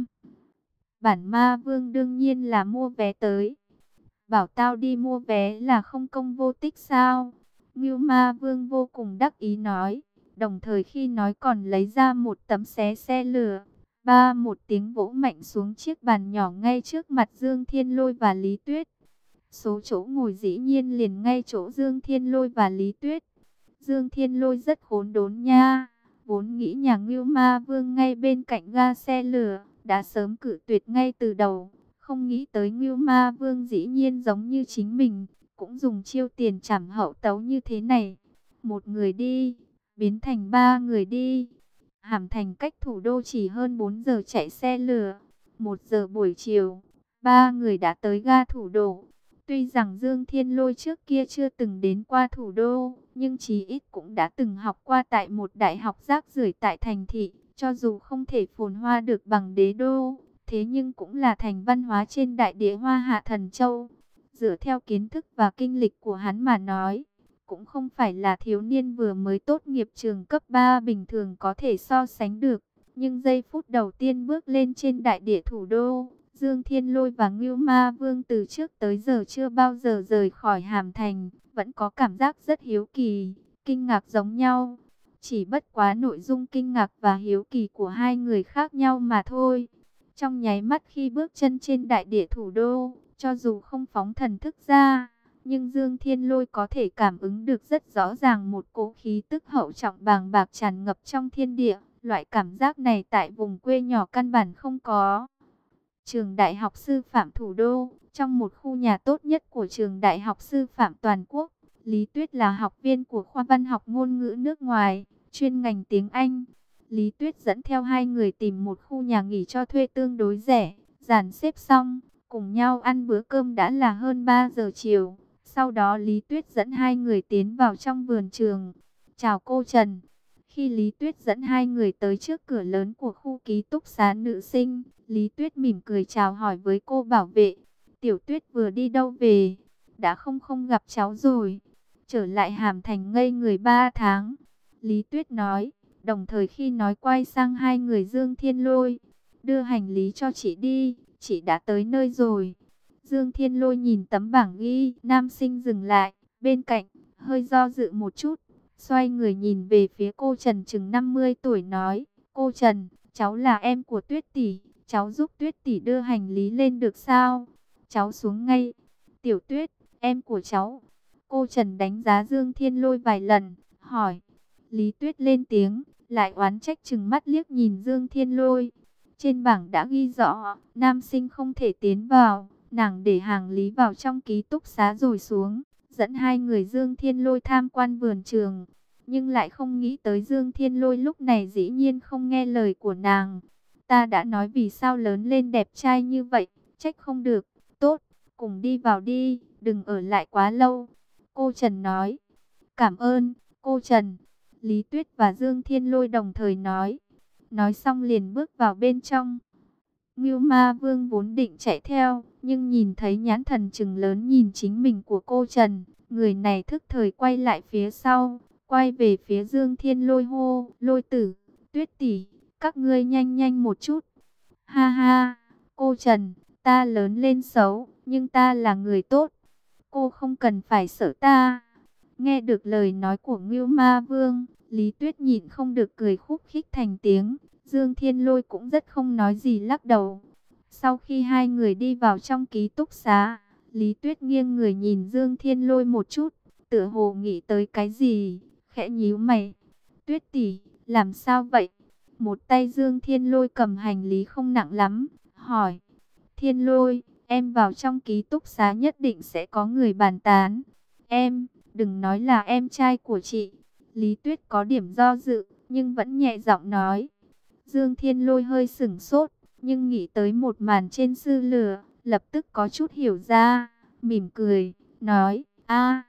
Bản Ma Vương đương nhiên là mua vé tới. Bảo tao đi mua vé là không công vô tích sao? Ngưu Ma Vương vô cùng đắc ý nói, đồng thời khi nói còn lấy ra một tấm xé xe lửa. Ba một tiếng vỗ mạnh xuống chiếc bàn nhỏ ngay trước mặt Dương Thiên Lôi và Lý Tuyết. Số chỗ ngồi dĩ nhiên liền ngay chỗ Dương Thiên Lôi và Lý Tuyết. Dương Thiên Lôi rất khốn đốn nha, vốn nghĩ nhà Ngưu Ma Vương ngay bên cạnh ga xe lửa, đã sớm cự tuyệt ngay từ đầu. Không nghĩ tới Ngưu Ma Vương dĩ nhiên giống như chính mình, cũng dùng chiêu tiền trảm hậu tấu như thế này. Một người đi, biến thành ba người đi. Hàm Thành cách thủ đô chỉ hơn bốn giờ chạy xe lửa. Một giờ buổi chiều, ba người đã tới ga thủ đô. Tuy rằng Dương Thiên Lôi trước kia chưa từng đến qua thủ đô, nhưng chí ít cũng đã từng học qua tại một đại học rác rưởi tại thành thị. Cho dù không thể phồn hoa được bằng đế đô, thế nhưng cũng là thành văn hóa trên đại địa Hoa Hạ Thần Châu. Dựa theo kiến thức và kinh lịch của hắn mà nói, cũng không phải là thiếu niên vừa mới tốt nghiệp trường cấp ba bình thường có thể so sánh được. Nhưng giây phút đầu tiên bước lên trên đại địa thủ đô, Dương Thiên Lôi và Ngưu Ma Vương từ trước tới giờ chưa bao giờ rời khỏi Hàm Thành, vẫn có cảm giác rất hiếu kỳ, kinh ngạc giống nhau. Chỉ bất quá nội dung kinh ngạc và hiếu kỳ của hai người khác nhau mà thôi. Trong nháy mắt khi bước chân trên đại địa thủ đô, cho dù không phóng thần thức ra, nhưng Dương Thiên Lôi có thể cảm ứng được rất rõ ràng một cỗ khí tức hậu trọng bàng bạc tràn ngập trong thiên địa. Loại cảm giác này tại vùng quê nhỏ căn bản không có. Trường Đại học Sư phạm thủ đô, trong một khu nhà tốt nhất của Trường Đại học Sư phạm toàn quốc, Lý Tuyết là học viên của khoa văn học ngôn ngữ nước ngoài, chuyên ngành tiếng Anh. Lý Tuyết dẫn theo hai người tìm một khu nhà nghỉ cho thuê tương đối rẻ, dàn xếp xong, cùng nhau ăn bữa cơm đã là hơn ba giờ chiều. Sau đó Lý Tuyết dẫn hai người tiến vào trong vườn trường. Chào cô Trần. Khi Lý Tuyết dẫn hai người tới trước cửa lớn của khu ký túc xá nữ sinh, Lý Tuyết mỉm cười chào hỏi với cô bảo vệ. Tiểu Tuyết vừa đi đâu về? Đã không không gặp cháu rồi. Trở lại Hàm Thành ngây người ba tháng. Lý Tuyết nói, đồng thời khi nói quay sang hai người Dương Thiên Lôi. Đưa hành lý cho chị đi, chị đã tới nơi rồi. Dương Thiên Lôi nhìn tấm bảng ghi, nam sinh dừng lại, bên cạnh, hơi do dự một chút. Xoay người nhìn về phía cô Trần chừng năm mươi tuổi nói, cô Trần, cháu là em của Tuyết tỷ, cháu giúp Tuyết tỷ đưa hành lý lên được sao? Cháu xuống ngay. Tiểu Tuyết, em của cháu. Cô Trần đánh giá Dương Thiên Lôi vài lần, hỏi. Lý Tuyết lên tiếng, lại oán trách chừng mắt liếc nhìn Dương Thiên Lôi. Trên bảng đã ghi rõ, nam sinh không thể tiến vào, nàng để hành lý vào trong ký túc xá rồi xuống. Dẫn hai người Dương Thiên Lôi tham quan vườn trường, nhưng lại không nghĩ tới Dương Thiên Lôi lúc này dĩ nhiên không nghe lời của nàng. Ta đã nói vì sao lớn lên đẹp trai như vậy, trách không được. Tốt, cùng đi vào đi, đừng ở lại quá lâu. Cô Trần nói. Cảm ơn, cô Trần. Lý Tuyết và Dương Thiên Lôi đồng thời nói. Nói xong liền bước vào bên trong. Ngưu Ma Vương vốn định chạy theo, nhưng nhìn thấy nhãn thần trừng lớn nhìn chính mình của cô Trần, người này thức thời quay lại phía sau, quay về phía Dương Thiên Lôi hô, Lôi tử, Tuyết tỷ, các ngươi nhanh nhanh một chút. Ha ha, cô Trần, ta lớn lên xấu, nhưng ta là người tốt, cô không cần phải sợ ta. Nghe được lời nói của Ngưu Ma Vương, Lý Tuyết nhịn không được cười khúc khích thành tiếng. Dương Thiên Lôi cũng rất không nói gì lắc đầu. Sau khi hai người đi vào trong ký túc xá, Lý Tuyết nghiêng người nhìn Dương Thiên Lôi một chút, tựa hồ nghĩ tới cái gì, khẽ nhíu mày. Tuyết tỷ, làm sao vậy? Một tay Dương Thiên Lôi cầm hành lý không nặng lắm, hỏi. Thiên Lôi, em vào trong ký túc xá nhất định sẽ có người bàn tán. Em, đừng nói là em trai của chị. Lý Tuyết có điểm do dự, nhưng vẫn nhẹ giọng nói. Dương Thiên Lôi hơi sửng sốt, nhưng nghĩ tới một màn trên sư lửa, lập tức có chút hiểu ra, mỉm cười, nói, a,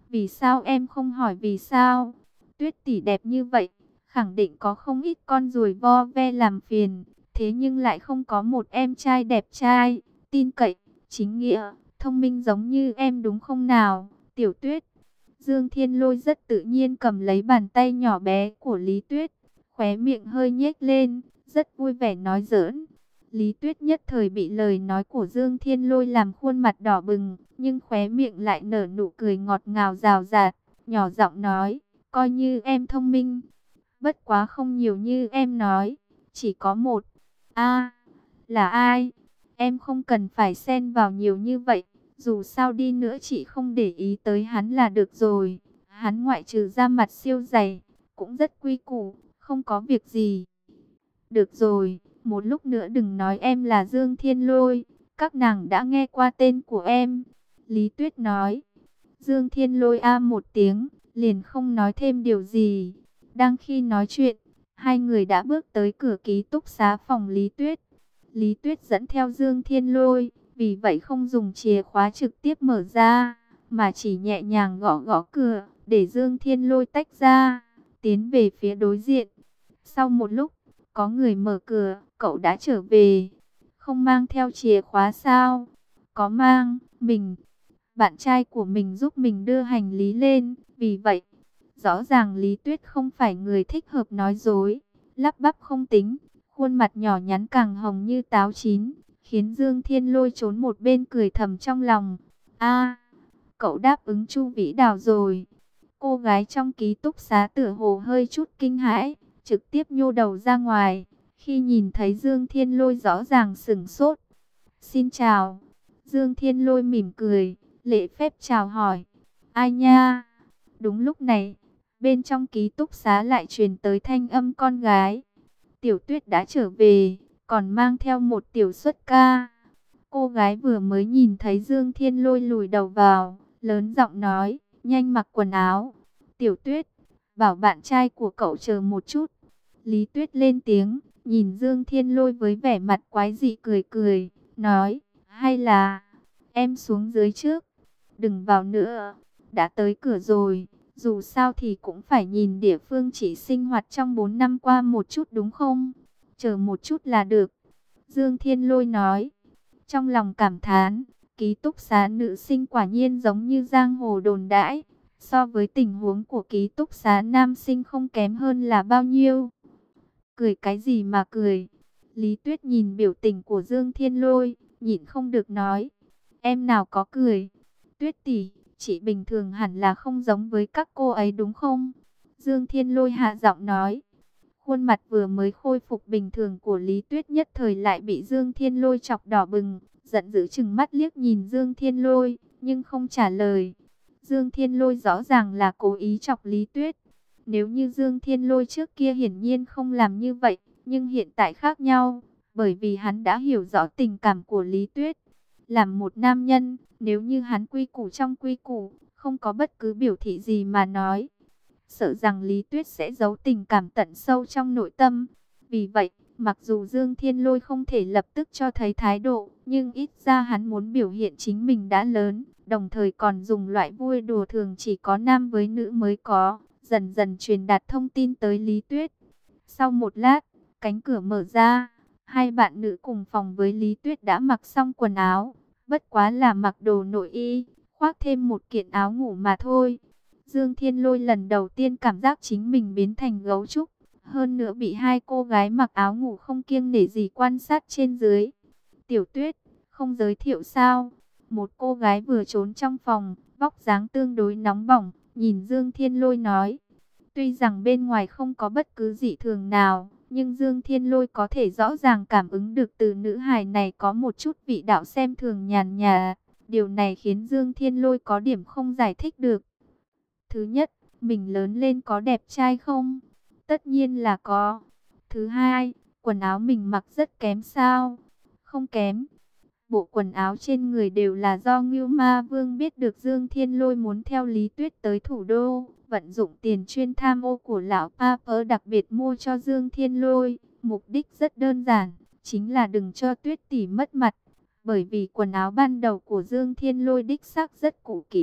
Vì sao em không hỏi vì sao? Tuyết tỷ đẹp như vậy, khẳng định có không ít con ruồi vo ve làm phiền. Thế nhưng lại không có một em trai đẹp trai, tin cậy, chính nghĩa, thông minh giống như em đúng không nào, Tiểu Tuyết? Dương Thiên Lôi rất tự nhiên cầm lấy bàn tay nhỏ bé của Lý Tuyết, khóe miệng hơi nhếch lên, rất vui vẻ nói giỡn. Lý Tuyết nhất thời bị lời nói của Dương Thiên Lôi làm khuôn mặt đỏ bừng, nhưng khóe miệng lại nở nụ cười ngọt ngào rào rạt, nhỏ giọng nói, coi như em thông minh, bất quá không nhiều như em nói, chỉ có một. A, là ai? Em không cần phải xen vào nhiều như vậy, dù sao đi nữa chị không để ý tới hắn là được rồi. Hắn ngoại trừ da mặt siêu dày, cũng rất quy củ, không có việc gì. Được rồi, một lúc nữa đừng nói em là Dương Thiên Lôi, các nàng đã nghe qua tên của em. Lý Tuyết nói. Dương Thiên Lôi a một tiếng, liền không nói thêm điều gì. Đang khi nói chuyện, hai người đã bước tới cửa ký túc xá phòng Lý Tuyết. Lý Tuyết dẫn theo Dương Thiên Lôi, vì vậy không dùng chìa khóa trực tiếp mở ra, mà chỉ nhẹ nhàng gõ gõ cửa, để Dương Thiên Lôi tách ra, tiến về phía đối diện. Sau một lúc, có người mở cửa, cậu đã trở về. Không mang theo chìa khóa sao? Có mang, mình. Bạn trai của mình giúp mình đưa hành lý lên, vì vậy, rõ ràng Lý Tuyết không phải người thích hợp nói dối, lắp bắp không tính, khuôn mặt nhỏ nhắn càng hồng như táo chín, khiến Dương Thiên Lôi trốn một bên cười thầm trong lòng. A, cậu đáp ứng Chu Vĩ Đào rồi. Cô gái trong ký túc xá tựa hồ hơi chút kinh hãi, trực tiếp nhô đầu ra ngoài, khi nhìn thấy Dương Thiên Lôi rõ ràng sửng sốt. Xin chào. Dương Thiên Lôi mỉm cười, lễ phép chào hỏi. Ai nha? Đúng lúc này, bên trong ký túc xá lại truyền tới thanh âm con gái. Tiểu Tuyết đã trở về, còn mang theo một tiểu xuất ca. Cô gái vừa mới nhìn thấy Dương Thiên Lôi lùi đầu vào, lớn giọng nói, nhanh mặc quần áo. Tiểu Tuyết, bảo bạn trai của cậu chờ một chút. Lý Tuyết lên tiếng, nhìn Dương Thiên Lôi với vẻ mặt quái dị cười cười, nói, hay là em xuống dưới trước, đừng vào nữa, đã tới cửa rồi, dù sao thì cũng phải nhìn địa phương chỉ sinh hoạt trong bốn năm qua một chút đúng không? Chờ một chút là được. Dương Thiên Lôi nói, trong lòng cảm thán, ký túc xá nữ sinh quả nhiên giống như giang hồ đồn đãi, so với tình huống của ký túc xá nam sinh không kém hơn là bao nhiêu. Cười cái gì mà cười? Lý Tuyết nhìn biểu tình của Dương Thiên Lôi, nhịn không được nói, em nào có cười. Tuyết tỷ, chị bình thường hẳn là không giống với các cô ấy đúng không? Dương Thiên Lôi hạ giọng nói. Khuôn mặt vừa mới khôi phục bình thường của Lý Tuyết nhất thời lại bị Dương Thiên Lôi chọc đỏ bừng, giận dữ chừng mắt liếc nhìn Dương Thiên Lôi, nhưng không trả lời. Dương Thiên Lôi rõ ràng là cố ý chọc Lý Tuyết. Nếu như Dương Thiên Lôi trước kia hiển nhiên không làm như vậy, nhưng hiện tại khác nhau, bởi vì hắn đã hiểu rõ tình cảm của Lý Tuyết. Làm một nam nhân, nếu như hắn quy củ trong quy củ, không có bất cứ biểu thị gì mà nói, sợ rằng Lý Tuyết sẽ giấu tình cảm tận sâu trong nội tâm. Vì vậy, mặc dù Dương Thiên Lôi không thể lập tức cho thấy thái độ, nhưng ít ra hắn muốn biểu hiện chính mình đã lớn, đồng thời còn dùng loại vui đùa thường chỉ có nam với nữ mới có, dần dần truyền đạt thông tin tới Lý Tuyết. Sau một lát, cánh cửa mở ra, hai bạn nữ cùng phòng với Lý Tuyết đã mặc xong quần áo, bất quá là mặc đồ nội y, khoác thêm một kiện áo ngủ mà thôi. Dương Thiên Lôi lần đầu tiên cảm giác chính mình biến thành gấu trúc, hơn nữa bị hai cô gái mặc áo ngủ không kiêng nể gì quan sát trên dưới. Tiểu Tuyết, không giới thiệu sao? Một cô gái vừa trốn trong phòng, vóc dáng tương đối nóng bỏng, nhìn Dương Thiên Lôi nói. Tuy rằng bên ngoài không có bất cứ dị thường nào, nhưng Dương Thiên Lôi có thể rõ ràng cảm ứng được từ nữ hài này có một chút vị đạo xem thường nhàn nhà. Điều này khiến Dương Thiên Lôi có điểm không giải thích được. Thứ nhất, mình lớn lên có đẹp trai không? Tất nhiên là có. Thứ hai, quần áo mình mặc rất kém sao? Không kém. Bộ quần áo trên người đều là do Ngưu Ma Vương biết được Dương Thiên Lôi muốn theo Lý Tuyết tới thủ đô, vận dụng tiền chuyên tham ô của lão Papa đặc biệt mua cho Dương Thiên Lôi. Mục đích rất đơn giản, chính là đừng cho Tuyết tỷ mất mặt. Bởi vì quần áo ban đầu của Dương Thiên Lôi đích xác rất cũ kỹ,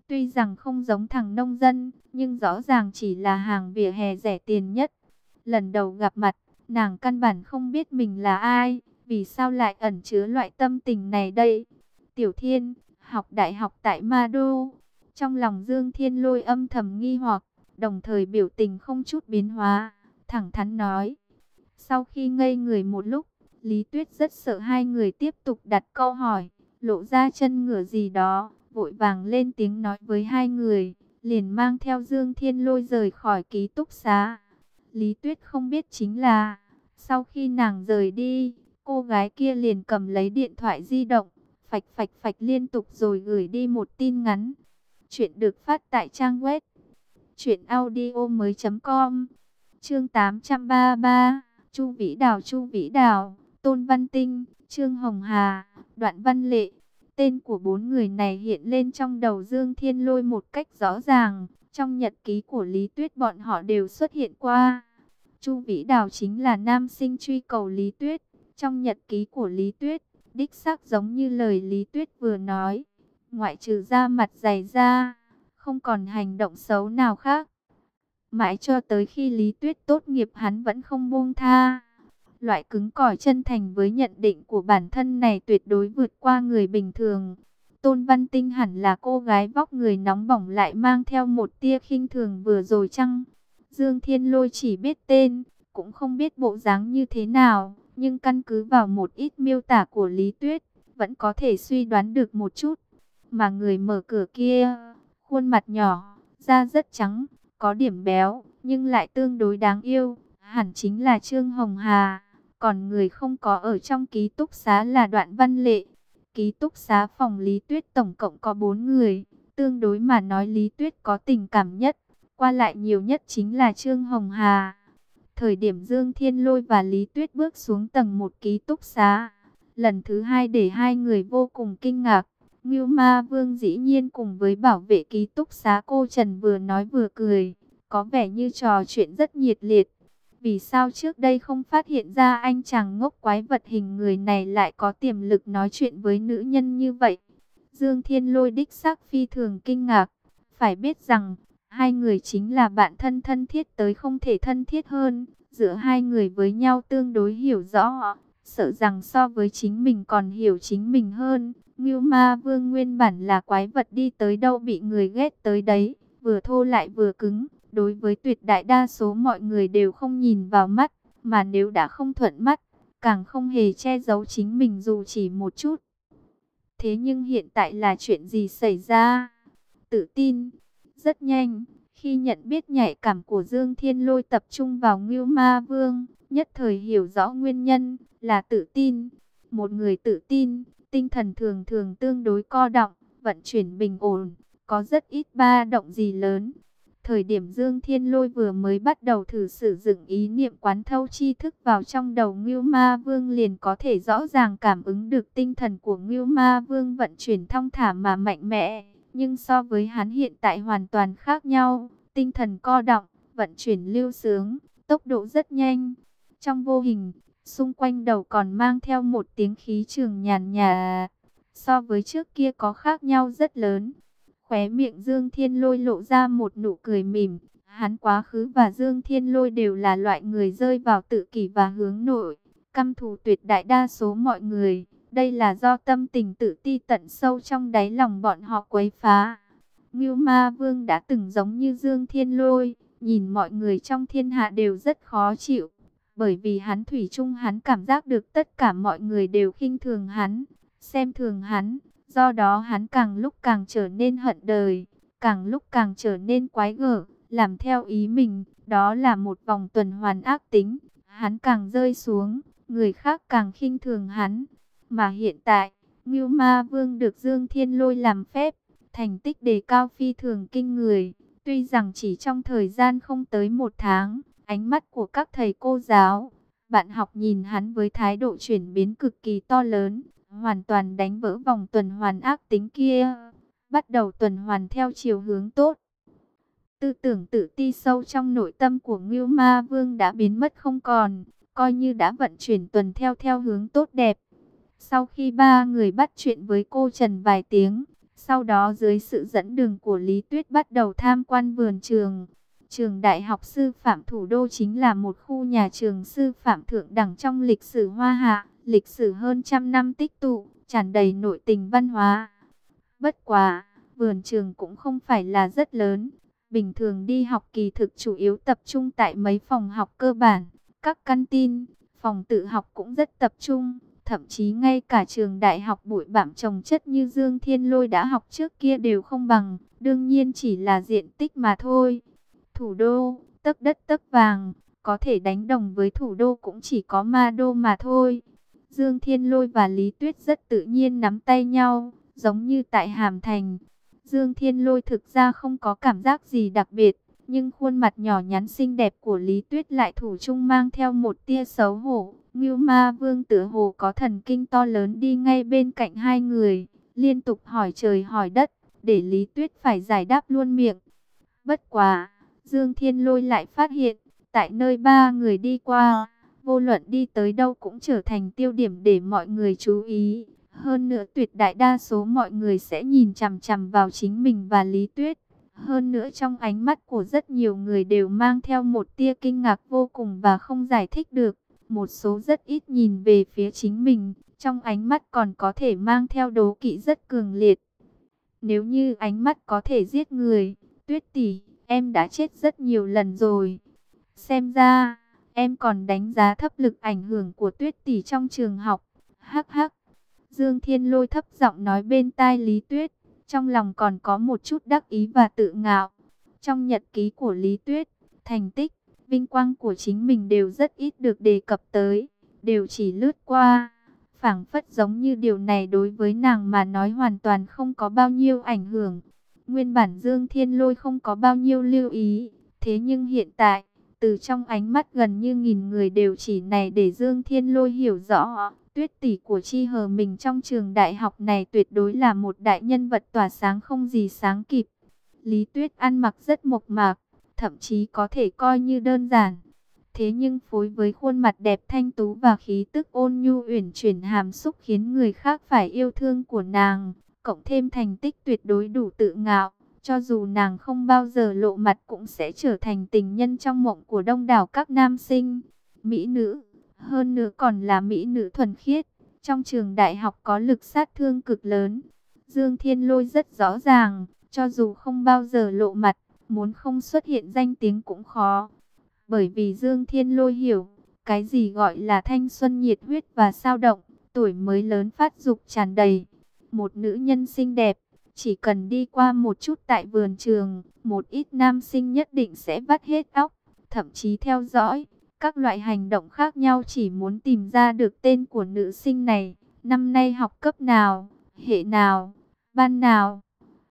Tuy rằng không giống thằng nông dân, nhưng rõ ràng chỉ là hàng vỉa hè rẻ tiền nhất. Lần đầu gặp mặt, nàng căn bản không biết mình là ai, vì sao lại ẩn chứa loại tâm tình này đây. Tiểu Thiên, học đại học tại Ma Đô. Trong lòng Dương Thiên Lôi âm thầm nghi hoặc, đồng thời biểu tình không chút biến hóa, thẳng thắn nói. Sau khi ngây người một lúc, Lý Tuyết rất sợ hai người tiếp tục đặt câu hỏi, lộ ra chân ngựa gì đó, vội vàng lên tiếng nói với hai người, liền mang theo Dương Thiên Lôi rời khỏi ký túc xá. Lý Tuyết không biết chính là, sau khi nàng rời đi, cô gái kia liền cầm lấy điện thoại di động, phạch phạch phạch liên tục rồi gửi đi một tin ngắn. Chuyện được phát tại trang web truyện audio mới chấm com. Chương tám trăm ba mươi ba, Chu Vĩ Đào, Chu Vĩ Đào, Tôn Văn Tinh, Trương Hồng Hà, Đoạn Văn Lệ. Tên của bốn người này hiện lên trong đầu Dương Thiên Lôi một cách rõ ràng, trong nhật ký của Lý Tuyết bọn họ đều xuất hiện qua. Chu Vĩ Đào chính là nam sinh truy cầu Lý Tuyết, trong nhật ký của Lý Tuyết, đích xác giống như lời Lý Tuyết vừa nói, ngoại trừ da mặt dày ra, không còn hành động xấu nào khác. Mãi cho tới khi Lý Tuyết tốt nghiệp hắn vẫn không buông tha. Loại cứng cỏi chân thành với nhận định của bản thân này tuyệt đối vượt qua người bình thường. Tôn Văn Tinh hẳn là cô gái vóc người nóng bỏng lại mang theo một tia khinh thường vừa rồi chăng? Dương Thiên Lôi chỉ biết tên, cũng không biết bộ dáng như thế nào, nhưng căn cứ vào một ít miêu tả của Lý Tuyết, vẫn có thể suy đoán được một chút. Mà người mở cửa kia, khuôn mặt nhỏ, da rất trắng, có điểm béo, nhưng lại tương đối đáng yêu, hẳn chính là Trương Hồng Hà. Còn người không có ở trong ký túc xá là Đoạn Văn Lệ. Ký túc xá phòng Lý Tuyết tổng cộng có bốn người, tương đối mà nói Lý Tuyết có tình cảm nhất, qua lại nhiều nhất chính là Trương Hồng Hà. Thời điểm Dương Thiên Lôi và Lý Tuyết bước xuống tầng một ký túc xá, lần thứ hai để hai người vô cùng kinh ngạc. Ngưu Ma Vương dĩ nhiên cùng với bảo vệ ký túc xá cô Trần vừa nói vừa cười, có vẻ như trò chuyện rất nhiệt liệt. Vì sao trước đây không phát hiện ra anh chàng ngốc quái vật hình người này lại có tiềm lực nói chuyện với nữ nhân như vậy? Dương Thiên Lôi đích xác phi thường kinh ngạc. Phải biết rằng, hai người chính là bạn thân thân thiết tới không thể thân thiết hơn. Giữa hai người với nhau tương đối hiểu rõ, sợ rằng so với chính mình còn hiểu chính mình hơn. Ngưu Ma Vương nguyên bản là quái vật đi tới đâu bị người ghét tới đấy, vừa thô lại vừa cứng. Đối với tuyệt đại đa số mọi người đều không nhìn vào mắt, mà nếu đã không thuận mắt, càng không hề che giấu chính mình dù chỉ một chút. Thế nhưng hiện tại là chuyện gì xảy ra? Tự tin. Rất nhanh, khi nhận biết nhạy cảm của Dương Thiên Lôi tập trung vào Ngưu Ma Vương, nhất thời hiểu rõ nguyên nhân là tự tin. Một người tự tin, tinh thần thường thường tương đối co đọng, vận chuyển bình ổn, có rất ít ba động gì lớn. Thời điểm Dương Thiên Lôi vừa mới bắt đầu thử sử dụng ý niệm quán thâu tri thức vào trong đầu Ngưu Ma Vương liền có thể rõ ràng cảm ứng được tinh thần của Ngưu Ma Vương vận chuyển thong thả mà mạnh mẽ. Nhưng so với hắn hiện tại hoàn toàn khác nhau, tinh thần co đọng, vận chuyển lưu sướng, tốc độ rất nhanh. Trong vô hình, xung quanh đầu còn mang theo một tiếng khí trường nhàn nhạt, so với trước kia có khác nhau rất lớn. Khóe miệng Dương Thiên Lôi lộ ra một nụ cười mỉm. Hắn quá khứ và Dương Thiên Lôi đều là loại người rơi vào tự kỷ và hướng nội, căm thù tuyệt đại đa số mọi người. Đây là do tâm tình tự ti tận sâu trong đáy lòng bọn họ quấy phá. Ngưu Ma Vương đã từng giống như Dương Thiên Lôi, nhìn mọi người trong thiên hạ đều rất khó chịu. Bởi vì hắn thủy chung hắn cảm giác được tất cả mọi người đều khinh thường hắn, xem thường hắn. Do đó hắn càng lúc càng trở nên hận đời, càng lúc càng trở nên quái gở, làm theo ý mình, đó là một vòng tuần hoàn ác tính. Hắn càng rơi xuống, người khác càng khinh thường hắn. Mà hiện tại, Ngưu Ma Vương được Dương Thiên Lôi làm phép, thành tích đề cao phi thường kinh người. Tuy rằng chỉ trong thời gian không tới một tháng, ánh mắt của các thầy cô giáo, bạn học nhìn hắn với thái độ chuyển biến cực kỳ to lớn, hoàn toàn đánh vỡ vòng tuần hoàn ác tính kia, bắt đầu tuần hoàn theo chiều hướng tốt. Tư tưởng tự ti sâu trong nội tâm của Ngưu Ma Vương đã biến mất không còn, coi như đã vận chuyển tuần theo theo hướng tốt đẹp. Sau khi ba người bắt chuyện với cô Trần vài tiếng, Sau đó dưới sự dẫn đường của Lý Tuyết bắt đầu tham quan vườn trường. Trường Đại học Sư phạm Thủ đô chính là một khu nhà trường sư phạm thượng đẳng trong lịch sử Hoa Hạ, lịch sử hơn trăm năm tích tụ, tràn đầy nội tình văn hóa. Bất quá, vườn trường cũng không phải là rất lớn. Bình thường đi học kỳ thực chủ yếu tập trung tại mấy phòng học cơ bản, các căn tin, phòng tự học cũng rất tập trung. Thậm chí ngay cả trường đại học bụi bặm chồng chất như Dương Thiên Lôi đã học trước kia đều không bằng, đương nhiên chỉ là diện tích mà thôi. Thủ đô, tấc đất tấc vàng, có thể đánh đồng với thủ đô cũng chỉ có Ma Đô mà thôi. Dương Thiên Lôi và Lý Tuyết rất tự nhiên nắm tay nhau, giống như tại Hàm Thành. Dương Thiên Lôi thực ra không có cảm giác gì đặc biệt, nhưng khuôn mặt nhỏ nhắn xinh đẹp của Lý Tuyết lại thủ chung mang theo một tia xấu hổ. Ngưu Ma Vương tựa hồ có thần kinh to lớn đi ngay bên cạnh hai người, liên tục hỏi trời hỏi đất, để Lý Tuyết phải giải đáp luôn miệng. Bất quá, Dương Thiên Lôi lại phát hiện, tại nơi ba người đi qua, vô luận đi tới đâu cũng trở thành tiêu điểm để mọi người chú ý. Hơn nữa tuyệt đại đa số mọi người sẽ nhìn chằm chằm vào chính mình và Lý Tuyết. Hơn nữa trong ánh mắt của rất nhiều người đều mang theo một tia kinh ngạc vô cùng và không giải thích được. Một số rất ít nhìn về phía chính mình, trong ánh mắt còn có thể mang theo đố kỵ rất cường liệt. Nếu như ánh mắt có thể giết người, Tuyết tỷ, em đã chết rất nhiều lần rồi. Xem ra, em còn đánh giá thấp lực ảnh hưởng của Tuyết tỷ trong trường học. Hắc hắc. Dương Thiên Lôi thấp giọng nói bên tai Lý Tuyết, trong lòng còn có một chút đắc ý và tự ngạo. Trong nhật ký của Lý Tuyết, thành tích, vinh quang của chính mình đều rất ít được đề cập tới, đều chỉ lướt qua. Phảng phất giống như điều này đối với nàng mà nói hoàn toàn không có bao nhiêu ảnh hưởng. Nguyên bản Dương Thiên Lôi không có bao nhiêu lưu ý, thế nhưng hiện tại, từ trong ánh mắt gần như nghìn người đều chỉ này để Dương Thiên Lôi hiểu rõ. Tuyết tỷ của Chi Hờ mình trong trường đại học này tuyệt đối là một đại nhân vật tỏa sáng không gì sáng kịp. Lý Tuyết ăn mặc rất mộc mạc, thậm chí có thể coi như đơn giản. Thế nhưng phối với khuôn mặt đẹp thanh tú và khí tức ôn nhu uyển chuyển hàm xúc khiến người khác phải yêu thương của nàng, cộng thêm thành tích tuyệt đối đủ tự ngạo, cho dù nàng không bao giờ lộ mặt cũng sẽ trở thành tình nhân trong mộng của đông đảo các nam sinh, mỹ nữ. Hơn nữa còn là mỹ nữ thuần khiết, trong trường đại học có lực sát thương cực lớn. Dương Thiên Lôi rất rõ ràng, cho dù không bao giờ lộ mặt, muốn không xuất hiện danh tiếng cũng khó. Bởi vì Dương Thiên Lôi hiểu, cái gì gọi là thanh xuân nhiệt huyết và sao động, tuổi mới lớn phát dục tràn đầy. Một nữ nhân xinh đẹp, chỉ cần đi qua một chút tại vườn trường, một ít nam sinh nhất định sẽ vắt hết óc, thậm chí theo dõi các loại hành động khác nhau chỉ muốn tìm ra được tên của nữ sinh này, năm nay học cấp nào, hệ nào, ban nào.